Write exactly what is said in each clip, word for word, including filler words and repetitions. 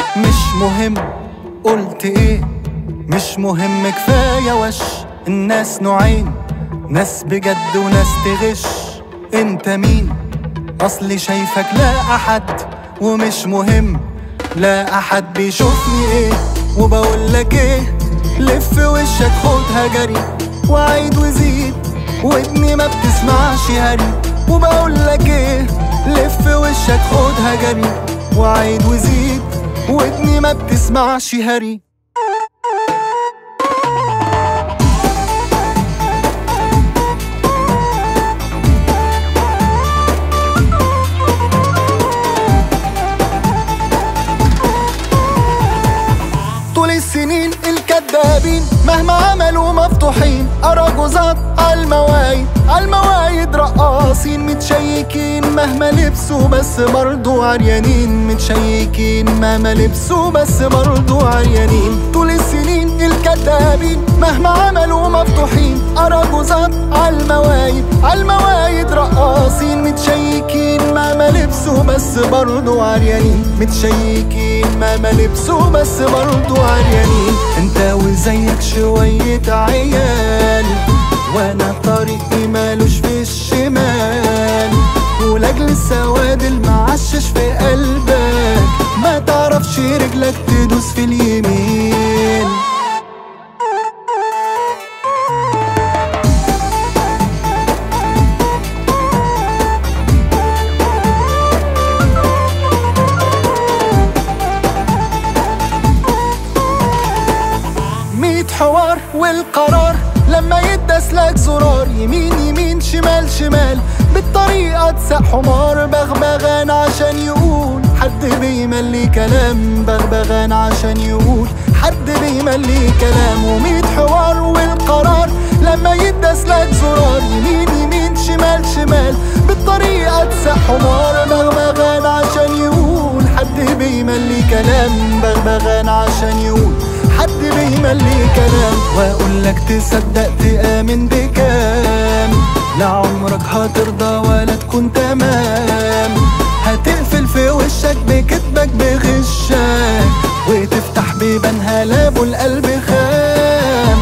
مش مهم قلت ايه، مش مهم كفاية وش. الناس نوعين، ناس بجد وناس تغش. انت مين؟ اصلي شايفك لا احد، ومش مهم لا احد بيشوفني ايه. وبقولك ايه، لف وشك خدها جري، وعيد وزيد ودني ما بتسمعش هري. وبقولك ايه، لف وشك خدها جري، وعيد وزيد ودني ما بتسمعش هري. طول السنين الكدابين مهما عملوا مفتوحين، أراجوزات عالموايد عالموايد رقاصين متشيكين مهما لبسوا بس برضو عريانين. متشيكين مهما لبسوا بس برضو عريانين. طول السنين الكدابين مهما عملوا مفتوحين، أراجوزات عالموايد عالموايد رقاصين متشيكين مهما لبسوا بس برضو عريانين. متشيكين مهما لبسوا بس برضو عريانين. انت وزيك شوية عيال، وانا طريقي مالوش في الشمال. ولاجل السواد المعشش في قلبك ما تعرفش رجلك تدوس في اليمين. ميت حوار والقرار لما يدس لك زرار، يمين يمين شمال شمال بالطريقة تساق حمار. بغبغان عشان يقول حد بيملي كلام، بغبغان عشان يقول حد بيملي كلام. وميت حوار والقرار لما يدس لك زرار، يمين يمين شمال شمال بالطريقة تساق حمار. بغبغان عشان يقول حد بيملي كلام، بغبغان عشان يقول حد بيملي كلام. واقولك تصدق تآمن بكام، لعمرك هترضى ولا تكون تمام. هتقفل في وشك بكدبك بغشك، وتفتح بيبان هلاب والقلب خام.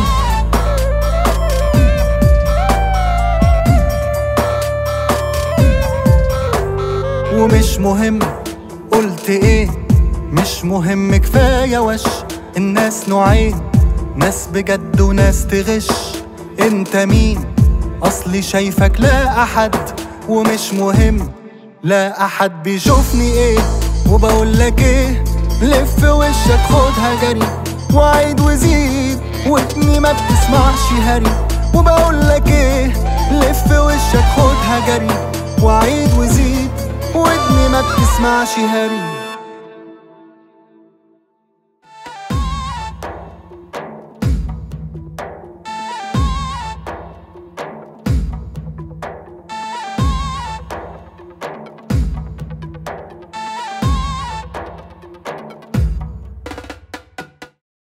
ومش مهم قلت ايه، مش مهم كفاية وش. الناس نوعين، ناس بجد وناس تغش. انت مين؟ اصلي شايفك لا احد، ومش مهم لا احد بيشوفني ايه. وبقولك ايه، لف وشك خدها جري، وعيد وزيد ودني ما بتسمعش هري. وبقولك ايه، لف وشك خدها جري، وعيد وزيد ودني ما بتسمعش هري.